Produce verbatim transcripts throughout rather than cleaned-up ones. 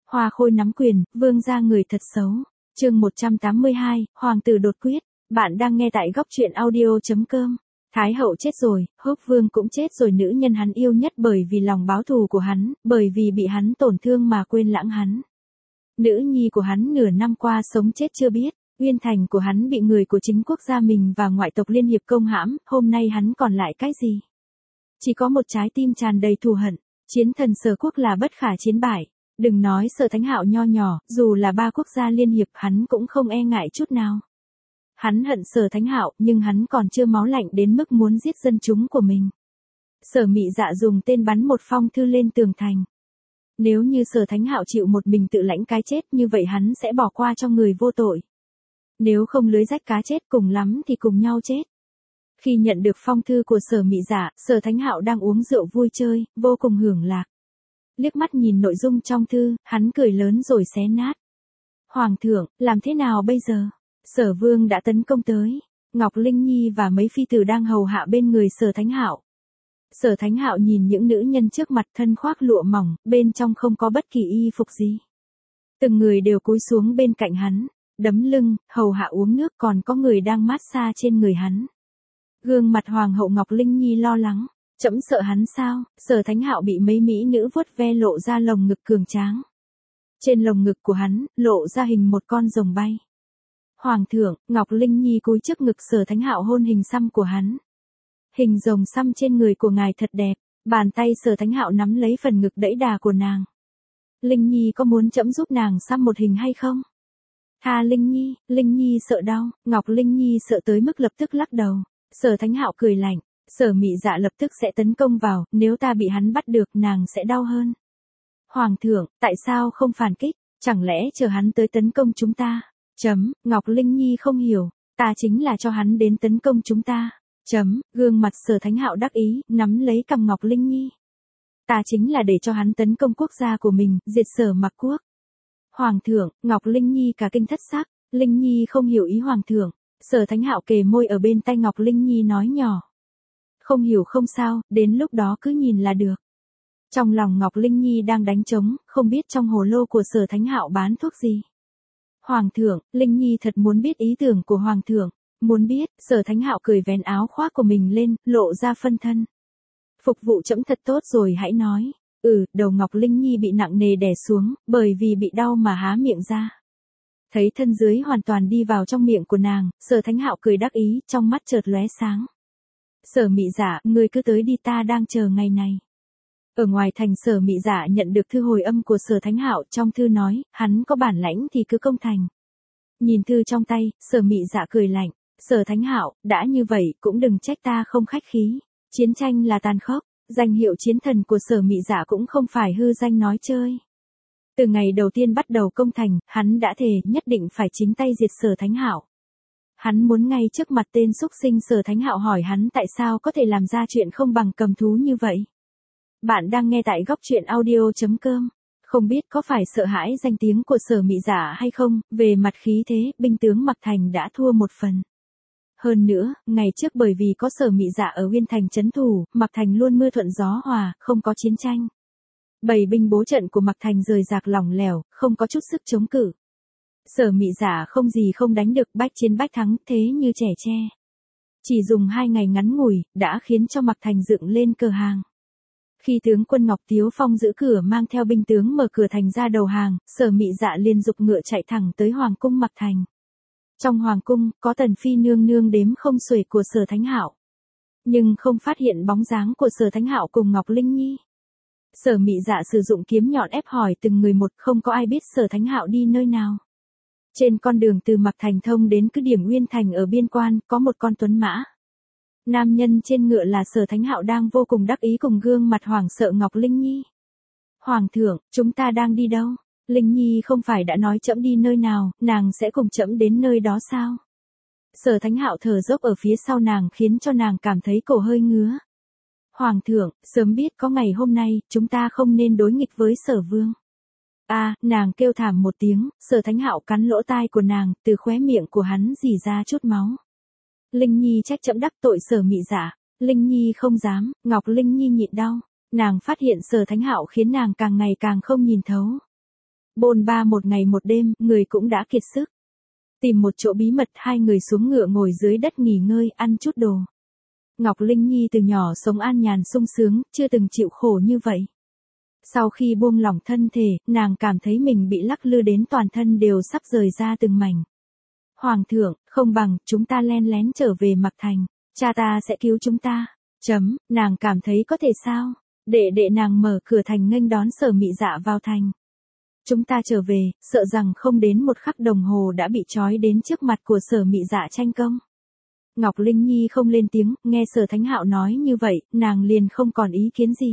Hoa Khôi nắm quyền, vương gia người thật xấu. Chương một trăm tám mươi hai, Hoàng tử đột quyết. Bạn đang nghe tại góc truyện audio chấm com. Thái hậu chết rồi, Húc vương cũng chết rồi, nữ nhân hắn yêu nhất bởi vì lòng báo thù của hắn, bởi vì bị hắn tổn thương mà quên lãng hắn. Nữ nhi của hắn nửa năm qua sống chết chưa biết, Uyên Thành của hắn bị người của chính quốc gia mình và ngoại tộc liên hiệp công hãm, hôm nay hắn còn lại cái gì? Chỉ có một trái tim tràn đầy thù hận, chiến thần Sở quốc là bất khả chiến bại. Đừng nói Sở Thánh Hạo nho nhỏ, dù là ba quốc gia liên hiệp hắn cũng không e ngại chút nào. Hắn hận Sở Thánh Hạo, nhưng hắn còn chưa máu lạnh đến mức muốn giết dân chúng của mình. Sở Mị Dạ dùng tên bắn một phong thư lên tường thành. Nếu như Sở Thánh Hạo chịu một mình tự lãnh cái chết, như vậy hắn sẽ bỏ qua cho người vô tội. Nếu không lưới rách cá chết, cùng lắm thì cùng nhau chết. Khi nhận được phong thư của Sở Mị Dạ, Sở Thánh Hạo đang uống rượu vui chơi, vô cùng hưởng lạc. Liếc mắt nhìn nội dung trong thư, hắn cười lớn rồi xé nát. Hoàng thượng, làm thế nào bây giờ? Sở vương đã tấn công tới. Ngọc Linh Nhi và mấy phi tử đang hầu hạ bên người Sở Thánh Hạo. Sở Thánh Hạo nhìn những nữ nhân trước mặt, thân khoác lụa mỏng, bên trong không có bất kỳ y phục gì. Từng người đều cúi xuống bên cạnh hắn, đấm lưng, hầu hạ uống nước, còn có người đang mát xa trên người hắn. Gương mặt Hoàng hậu Ngọc Linh Nhi lo lắng. Trẫm sợ hắn sao? Sở Thánh Hạo bị mấy mỹ nữ vuốt ve lộ ra lồng ngực cường tráng. Trên lồng ngực của hắn, lộ ra hình một con rồng bay. Hoàng thượng, Ngọc Linh Nhi cúi trước ngực Sở Thánh Hạo hôn hình xăm của hắn. Hình rồng xăm trên người của ngài thật đẹp, bàn tay Sở Thánh Hạo nắm lấy phần ngực đẫy đà của nàng. Linh Nhi có muốn trẫm giúp nàng xăm một hình hay không? Tha Linh Nhi, Linh Nhi sợ đau, Ngọc Linh Nhi sợ tới mức lập tức lắc đầu. Sở Thánh Hạo cười lạnh. Sở Mị Dạ lập tức sẽ tấn công vào, nếu ta bị hắn bắt được nàng sẽ đau hơn. Hoàng thượng, tại sao không phản kích, chẳng lẽ chờ hắn tới tấn công chúng ta? Chấm, Ngọc Linh Nhi không hiểu, ta chính là cho hắn đến tấn công chúng ta. Chấm, gương mặt Sở Thánh Hạo đắc ý, nắm lấy cằm Ngọc Linh Nhi. Ta chính là để cho hắn tấn công quốc gia của mình, diệt Sở Mặc quốc. Hoàng thượng, Ngọc Linh Nhi cả kinh thất sắc, Linh Nhi không hiểu ý Hoàng thượng. Sở Thánh Hạo kề môi ở bên tai Ngọc Linh Nhi nói nhỏ. Không hiểu không sao, đến lúc đó cứ nhìn là được. Trong lòng Ngọc Linh Nhi đang đánh trống, không biết trong hồ lô của Sở Thánh Hạo bán thuốc gì. Hoàng thượng, Linh Nhi thật muốn biết ý tưởng của Hoàng thượng. Muốn biết, Sở Thánh Hạo cười vén áo khoác của mình lên, lộ ra phân thân. Phục vụ trẫm thật tốt rồi hãy nói. Ừ, đầu Ngọc Linh Nhi bị nặng nề đè xuống, bởi vì bị đau mà há miệng ra. Thấy thân dưới hoàn toàn đi vào trong miệng của nàng, Sở Thánh Hạo cười đắc ý, trong mắt chợt lóe sáng. Sở Mị Dạ, ngươi cứ tới đi, ta đang chờ ngày này. Ở ngoài thành, Sở Mị Dạ nhận được thư hồi âm của Sở Thánh Hạo, trong thư nói, hắn có bản lãnh thì cứ công thành. Nhìn thư trong tay, Sở Mị Dạ cười lạnh, Sở Thánh Hạo, đã như vậy, cũng đừng trách ta không khách khí. Chiến tranh là tàn khốc, danh hiệu chiến thần của Sở Mị Dạ cũng không phải hư danh nói chơi. Từ ngày đầu tiên bắt đầu công thành, hắn đã thề nhất định phải chính tay diệt Sở Thánh Hạo. Hắn muốn ngay trước mặt tên xúc sinh Sở Thánh Hạo hỏi hắn tại sao có thể làm ra chuyện không bằng cầm thú như vậy. Bạn đang nghe tại góc truyện audio chấm com. Không biết có phải sợ hãi danh tiếng của Sở Mị Dạ hay không, về mặt khí thế, binh tướng Mặc Thành đã thua một phần. Hơn nữa, ngày trước bởi vì có Sở Mị Dạ ở Uyên Thành trấn thủ, Mặc Thành luôn mưa thuận gió hòa, không có chiến tranh. Bầy binh bố trận của Mặc Thành rời rạc lỏng lẻo, không có chút sức chống cự. Sở Mị Dạ không gì không đánh được, bách chiến bách thắng, thế như trẻ tre. Chỉ dùng hai ngày ngắn ngủi, đã khiến cho Mặc Thành dựng lên cờ hàng. Khi tướng quân Ngọc Tiếu Phong giữ cửa mang theo binh tướng mở cửa thành ra đầu hàng, Sở Mị Dạ liền giục ngựa chạy thẳng tới Hoàng cung Mặc Thành. Trong Hoàng cung, có Tần Phi nương nương đếm không xuể của Sở Thánh Hạo. Nhưng không phát hiện bóng dáng của Sở Thánh Hạo cùng Ngọc Linh Nhi. Sở Mị Dạ sử dụng kiếm nhọn ép hỏi từng người một, không có ai biết Sở Thánh Hạo đi nơi nào. Trên con đường từ Mặc Thành thông đến cứ điểm Uyên Thành ở biên quan, có một con tuấn mã. Nam nhân trên ngựa là Sở Thánh Hạo đang vô cùng đắc ý cùng gương mặt hoảng sợ Ngọc Linh Nhi. Hoàng thượng, chúng ta đang đi đâu? Linh Nhi không phải đã nói trẫm đi nơi nào, nàng sẽ cùng trẫm đến nơi đó sao? Sở Thánh Hạo thở dốc ở phía sau nàng khiến cho nàng cảm thấy cổ hơi ngứa. Hoàng thượng, sớm biết có ngày hôm nay, chúng ta không nên đối nghịch với Sở vương. A, à, nàng kêu thảm một tiếng, Sở Thánh Hạo cắn lỗ tai của nàng, từ khóe miệng của hắn rỉ ra chút máu. Linh Nhi trách trẫm đắc tội Sở Mị Dạ. Linh Nhi không dám, Ngọc Linh Nhi nhịn đau. Nàng phát hiện Sở Thánh Hạo khiến nàng càng ngày càng không nhìn thấu. Bôn ba một ngày một đêm, người cũng đã kiệt sức. Tìm một chỗ bí mật, hai người xuống ngựa ngồi dưới đất nghỉ ngơi, ăn chút đồ. Ngọc Linh Nhi từ nhỏ sống an nhàn sung sướng, chưa từng chịu khổ như vậy. Sau khi buông lỏng thân thể, nàng cảm thấy mình bị lắc lư đến toàn thân đều sắp rời ra từng mảnh. Hoàng thượng, không bằng, chúng ta len lén trở về Mạc Thành, cha ta sẽ cứu chúng ta. Chấm, nàng cảm thấy có thể sao? Đệ đệ nàng mở cửa thành nghênh đón Sở Mị Dạ vào thành. Chúng ta trở về, sợ rằng không đến một khắc đồng hồ đã bị trói đến trước mặt của Sở Mị Dạ tranh công. Ngọc Linh Nhi không lên tiếng, nghe Sở Thánh Hạo nói như vậy, nàng liền không còn ý kiến gì.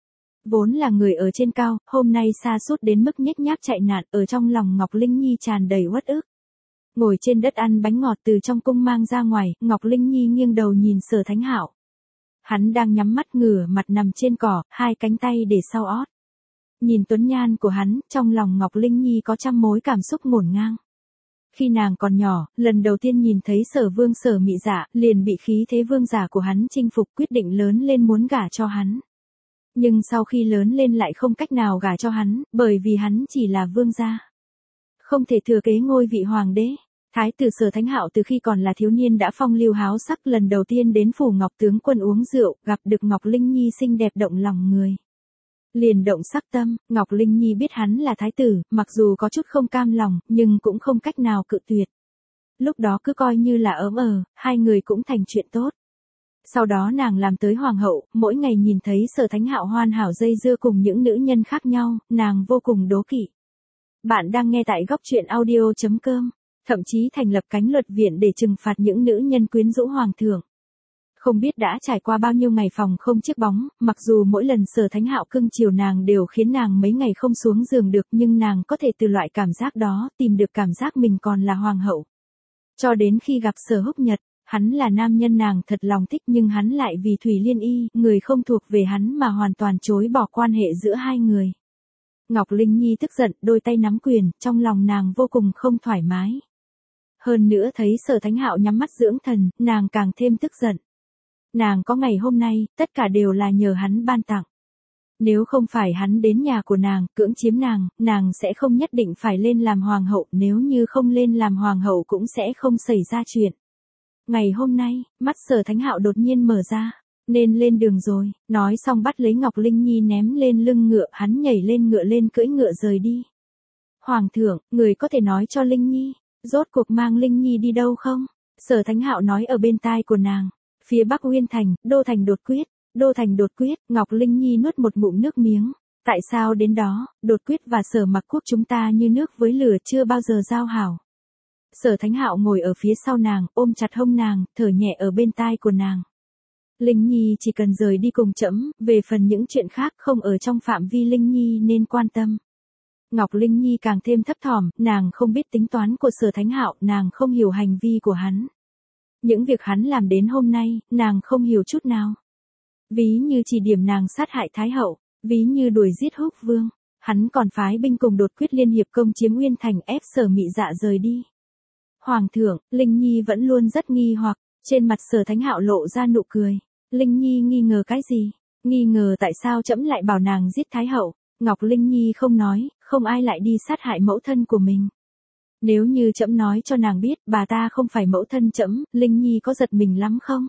Vốn là người ở trên cao, hôm nay sa sút đến mức nhếch nhác chạy nạn, ở trong lòng Ngọc Linh Nhi tràn đầy uất ức. Ngồi trên đất ăn bánh ngọt từ trong cung mang ra ngoài, Ngọc Linh Nhi nghiêng đầu nhìn Sở Thánh Hạo. Hắn đang nhắm mắt ngửa mặt nằm trên cỏ, hai cánh tay để sau ót. Nhìn tuấn nhan của hắn, trong lòng Ngọc Linh Nhi có trăm mối cảm xúc ngổn ngang. Khi nàng còn nhỏ, lần đầu tiên nhìn thấy Sở Vương Sở Mị Dạ, liền bị khí thế vương giả của hắn chinh phục, quyết định lớn lên muốn gả cho hắn. Nhưng sau khi lớn lên lại không cách nào gả cho hắn, bởi vì hắn chỉ là vương gia. Không thể thừa kế ngôi vị hoàng đế. Thái tử Sở Thánh Hạo từ khi còn là thiếu niên đã phong lưu háo sắc, lần đầu tiên đến phủ Ngọc tướng quân uống rượu, gặp được Ngọc Linh Nhi xinh đẹp động lòng người. Liền động sắc tâm, Ngọc Linh Nhi biết hắn là thái tử, mặc dù có chút không cam lòng, nhưng cũng không cách nào cự tuyệt. Lúc đó cứ coi như là ấm ờ, hai người cũng thành chuyện tốt. Sau đó nàng làm tới hoàng hậu, mỗi ngày nhìn thấy Sở Thánh Hạo hoàn hảo dây dưa cùng những nữ nhân khác nhau, nàng vô cùng đố kỵ. Bạn đang nghe tại góc truyện audio chấm com. Thậm chí thành lập cánh luật viện để trừng phạt những nữ nhân quyến rũ hoàng thượng. Không biết đã trải qua bao nhiêu ngày phòng không chiếc bóng, mặc dù mỗi lần Sở Thánh Hạo cưng chiều nàng đều khiến nàng mấy ngày không xuống giường được, nhưng nàng có thể từ loại cảm giác đó tìm được cảm giác mình còn là hoàng hậu. Cho đến khi gặp Sở Húc Nhật, hắn là nam nhân nàng thật lòng thích, nhưng hắn lại vì Thủy Liên Y, người không thuộc về hắn mà hoàn toàn chối bỏ quan hệ giữa hai người. Ngọc Linh Nhi tức giận, đôi tay nắm quyền, trong lòng nàng vô cùng không thoải mái. Hơn nữa thấy Sở Thánh Hạo nhắm mắt dưỡng thần, nàng càng thêm tức giận. Nàng có ngày hôm nay, tất cả đều là nhờ hắn ban tặng. Nếu không phải hắn đến nhà của nàng, cưỡng chiếm nàng, nàng sẽ không nhất định phải lên làm hoàng hậu, nếu như không lên làm hoàng hậu cũng sẽ không xảy ra chuyện. Ngày hôm nay, mắt Sở Thánh Hạo đột nhiên mở ra, nên lên đường rồi, nói xong bắt lấy Ngọc Linh Nhi ném lên lưng ngựa, hắn nhảy lên ngựa lên cưỡi ngựa rời đi. Hoàng thượng, người có thể nói cho Linh Nhi, rốt cuộc mang Linh Nhi đi đâu không? Sở Thánh Hạo nói ở bên tai của nàng. Phía Bắc Uyên Thành, Đô Thành đột quyết, Đô Thành đột quyết, Ngọc Linh Nhi nuốt một ngụm nước miếng. Tại sao đến đó, đột quyết và Sở Mặc Quốc chúng ta như nước với lửa chưa bao giờ giao hảo. Sở Thánh Hạo ngồi ở phía sau nàng, ôm chặt hông nàng, thở nhẹ ở bên tai của nàng. Linh Nhi chỉ cần rời đi cùng trẫm, về phần những chuyện khác không ở trong phạm vi Linh Nhi nên quan tâm. Ngọc Linh Nhi càng thêm thấp thỏm, nàng không biết tính toán của Sở Thánh Hạo, nàng không hiểu hành vi của hắn. Những việc hắn làm đến hôm nay, nàng không hiểu chút nào. Ví như chỉ điểm nàng sát hại Thái Hậu, ví như đuổi giết Húc Vương, hắn còn phái binh cùng đột quyết liên hiệp công chiếm Uyên Thành, ép Sở Mị Dạ rời đi. Hoàng thượng, Linh Nhi vẫn luôn rất nghi hoặc, trên mặt Sở Thánh Hạo lộ ra nụ cười. Linh Nhi nghi ngờ cái gì? Nghi ngờ tại sao trẫm lại bảo nàng giết Thái Hậu? Ngọc Linh Nhi không nói, không ai lại đi sát hại mẫu thân của mình. Nếu như trẫm nói cho nàng biết, bà ta không phải mẫu thân trẫm, Linh Nhi có giật mình lắm không?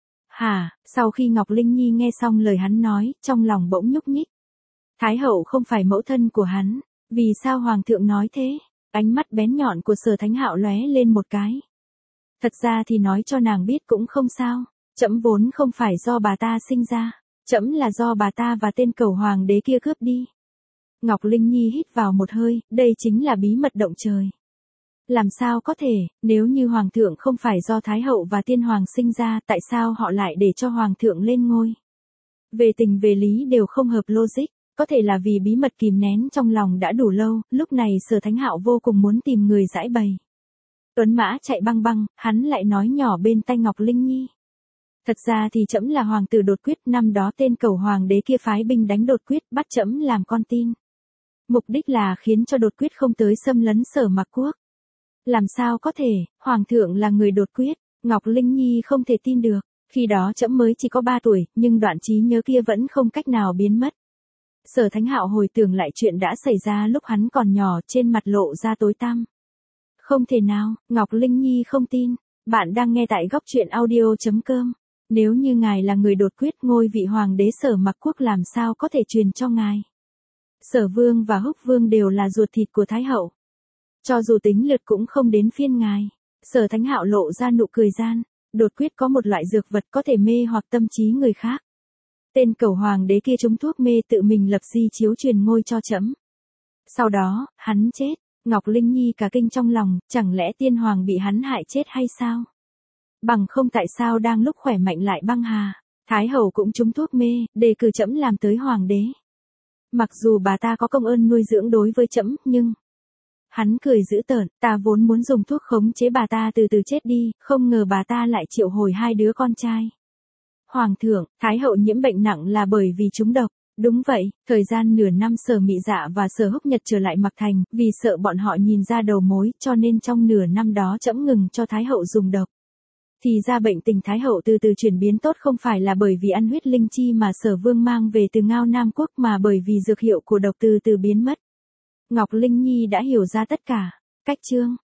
Hả, sau khi Ngọc Linh Nhi nghe xong lời hắn nói, trong lòng bỗng nhúc nhích. Thái Hậu không phải mẫu thân của hắn, vì sao Hoàng thượng nói thế? Ánh mắt bén nhọn của Sở Thánh Hạo lóe lên một cái. Thật ra thì nói cho nàng biết cũng không sao, trẫm vốn không phải do bà ta sinh ra, trẫm là do bà ta và tên cẩu hoàng đế kia cướp đi. Ngọc Linh Nhi hít vào một hơi, đây chính là bí mật động trời. Làm sao có thể, nếu như Hoàng thượng không phải do Thái Hậu và Tiên Hoàng sinh ra, tại sao họ lại để cho Hoàng thượng lên ngôi? Về tình về lý đều không hợp logic, có thể là vì bí mật kìm nén trong lòng đã đủ lâu, lúc này Sở Thánh Hạo vô cùng muốn tìm người giải bày. Tuấn mã chạy băng băng, hắn lại nói nhỏ bên tai Ngọc Linh Nhi. Thật ra thì trẫm là hoàng tử đột quyết, năm đó tên cẩu hoàng đế kia phái binh đánh đột quyết, bắt trẫm làm con tin. Mục đích là khiến cho đột quyết không tới xâm lấn Sở Mặc Quốc. Làm sao có thể, Hoàng thượng là người đột quyết, Ngọc Linh Nhi không thể tin được, khi đó trẫm mới chỉ có ba tuổi, nhưng đoạn trí nhớ kia vẫn không cách nào biến mất. Sở Thánh Hạo hồi tưởng lại chuyện đã xảy ra lúc hắn còn nhỏ, trên mặt lộ ra tối tăm. Không thể nào, Ngọc Linh Nhi không tin. Bạn đang nghe tại góc truyện audio.com. Nếu như ngài là người đột quyết, ngôi vị hoàng đế Sở Mặc Quốc làm sao có thể truyền cho ngài? Sở Vương và Húc Vương đều là ruột thịt của Thái Hậu. Cho dù tính lượt cũng không đến phiên ngài. Sở Thánh Hạo lộ ra nụ cười gian. Đột quyết có một loại dược vật có thể mê hoặc tâm trí người khác. Tên cẩu hoàng đế kia trúng thuốc mê tự mình lập di chiếu truyền ngôi cho trẫm. Sau đó, hắn chết. Ngọc Linh Nhi cả kinh trong lòng, chẳng lẽ tiên hoàng bị hắn hại chết hay sao? Bằng không tại sao đang lúc khỏe mạnh lại băng hà? Thái hậu cũng trúng thuốc mê, đề cử trẫm làm tới hoàng đế. Mặc dù bà ta có công ơn nuôi dưỡng đối với trẫm, nhưng... Hắn cười dữ tợn, ta vốn muốn dùng thuốc khống chế bà ta từ từ chết đi, không ngờ bà ta lại triệu hồi hai đứa con trai. Hoàng thượng, Thái hậu nhiễm bệnh nặng là bởi vì trúng độc. Đúng vậy, thời gian nửa năm Sở Mị Dạ và Sở Húc Nhật trở lại Mặc Thành, vì sợ bọn họ nhìn ra đầu mối, cho nên trong nửa năm đó trẫm ngừng cho Thái hậu dùng độc. Thì ra bệnh tình Thái hậu từ từ chuyển biến tốt không phải là bởi vì ăn huyết linh chi mà Sở Vương mang về từ Ngao Nam Quốc mà bởi vì dược hiệu của độc từ từ biến mất. Ngọc Linh Nhi đã hiểu ra tất cả. Cách chương